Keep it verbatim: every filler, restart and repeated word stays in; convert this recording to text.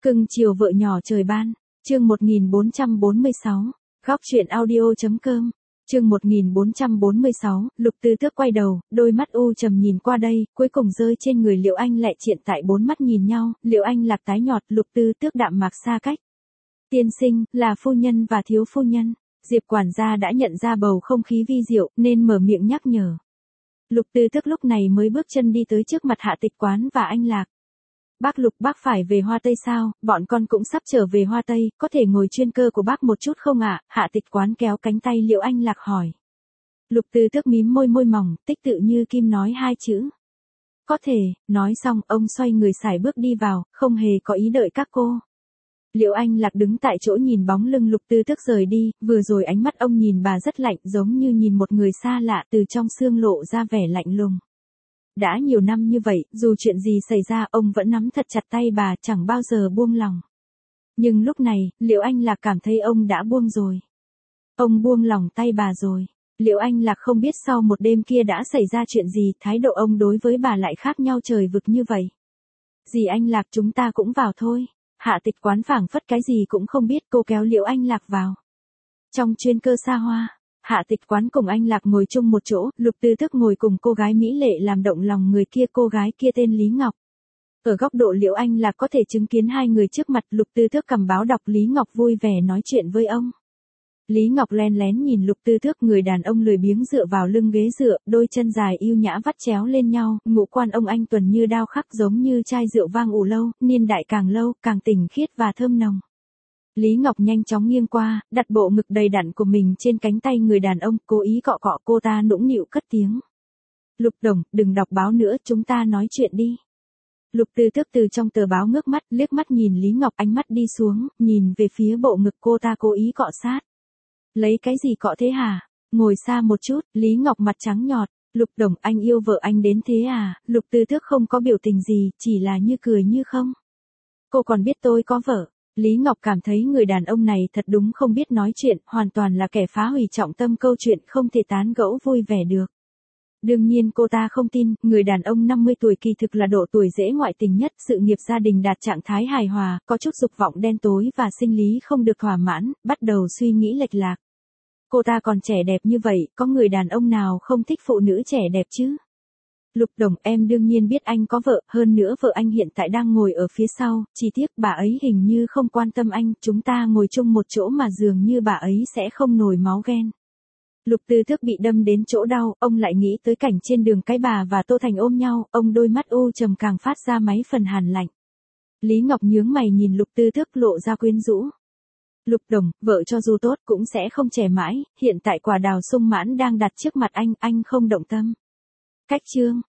Cưng chiều vợ nhỏ trời ban, chương một nghìn bốn trăm bốn mươi sáu, góc truyện audio.com, chương một nghìn bốn trăm bốn mươi sáu, Lục Tư Tước quay đầu, đôi mắt u trầm nhìn qua đây, cuối cùng rơi trên người Liệu Anh Lệ triện tại bốn mắt nhìn nhau, Liệu Anh Lạc tái nhọt, Lục Tư Tước đạm mạc xa cách. Tiên sinh, là phu nhân và thiếu phu nhân, Diệp quản gia đã nhận ra bầu không khí vi diệu, nên mở miệng nhắc nhở. Lục Tư Tước lúc này mới bước chân đi tới trước mặt Hạ Tịch Quán và anh Lạc. Bác Lục, bác phải về Hoa Tây sao? Bọn con cũng sắp trở về Hoa Tây, có thể ngồi chuyên cơ của bác một chút không ạ? Hạ Tịch Quán kéo cánh tay Liệu Anh Lạc hỏi. Lục Tư Tước mím môi môi mỏng, tích tự như kim nói hai chữ. Có thể, nói xong ông xoay người sải bước đi vào, không hề có ý đợi các cô. Liệu Anh Lạc đứng tại chỗ nhìn bóng lưng Lục Tư Tước rời đi, vừa rồi ánh mắt ông nhìn bà rất lạnh, giống như nhìn một người xa lạ, từ trong xương lộ ra vẻ lạnh lùng. Đã nhiều năm như vậy, dù chuyện gì xảy ra, ông vẫn nắm thật chặt tay bà, chẳng bao giờ buông lòng. Nhưng lúc này, Liệu Anh Lạc cảm thấy ông đã buông rồi. Ông buông lòng tay bà rồi. Liệu Anh Lạc không biết sau một đêm kia đã xảy ra chuyện gì, thái độ ông đối với bà lại khác nhau trời vực như vậy. Dì Anh Lạc, chúng ta cũng vào thôi. Hạ Tịch Quán phảng phất cái gì cũng không biết, cô kéo Liệu Anh Lạc vào. Trong chuyên cơ xa hoa, Hạ Tịch Quán cùng anh Lạc ngồi chung một chỗ, Lục Tư Tước ngồi cùng cô gái mỹ lệ làm động lòng người kia, cô gái kia tên Lý Ngọc. Ở góc độ Liệu Anh Lạc có thể chứng kiến hai người trước mặt, Lục Tư Tước cầm báo đọc, Lý Ngọc vui vẻ nói chuyện với ông. Lý Ngọc len lén nhìn Lục Tư Tước, người đàn ông lười biếng dựa vào lưng ghế dựa, đôi chân dài yêu nhã vắt chéo lên nhau, ngũ quan ông anh tuần như đao khắc, giống như chai rượu vang ủ lâu, niên đại càng lâu, càng tinh khiết và thơm nồng. Lý Ngọc nhanh chóng nghiêng qua, đặt bộ ngực đầy đặn của mình trên cánh tay người đàn ông, cố ý cọ cọ cô ta, nũng nịu cất tiếng. Lục đồng, đừng đọc báo nữa, chúng ta nói chuyện đi. Lục Tư Tước từ trong tờ báo ngước mắt, liếc mắt nhìn Lý Ngọc, ánh mắt đi xuống, nhìn về phía bộ ngực cô ta cố ý cọ sát. Lấy cái gì cọ thế hả? Ngồi xa một chút, Lý Ngọc mặt trắng nhọt. Lục đồng, anh yêu vợ anh đến thế à? Lục Tư Tước không có biểu tình gì, chỉ là như cười như không. Cô còn biết tôi có vợ. Lý Ngọc cảm thấy người đàn ông này thật đúng không biết nói chuyện, hoàn toàn là kẻ phá hủy trọng tâm câu chuyện, không thể tán gẫu vui vẻ được. Đương nhiên cô ta không tin, người đàn ông năm mươi tuổi kỳ thực là độ tuổi dễ ngoại tình nhất, sự nghiệp gia đình đạt trạng thái hài hòa, có chút dục vọng đen tối và sinh lý không được thỏa mãn, bắt đầu suy nghĩ lệch lạc. Cô ta còn trẻ đẹp như vậy, có người đàn ông nào không thích phụ nữ trẻ đẹp chứ? Lục đồng, em đương nhiên biết anh có vợ, hơn nữa vợ anh hiện tại đang ngồi ở phía sau, chỉ tiếc bà ấy hình như không quan tâm anh, chúng ta ngồi chung một chỗ mà dường như bà ấy sẽ không nổi máu ghen. Lục Tư Tước bị đâm đến chỗ đau, ông lại nghĩ tới cảnh trên đường cái bà và Tô Thành ôm nhau, ông đôi mắt u trầm càng phát ra mấy phần hàn lạnh. Lý Ngọc nhướng mày nhìn Lục Tư Tước lộ ra quyến rũ. Lục đồng, vợ cho dù tốt cũng sẽ không trẻ mãi, hiện tại quả đào sung mãn đang đặt trước mặt anh, anh không động tâm. Cách chương,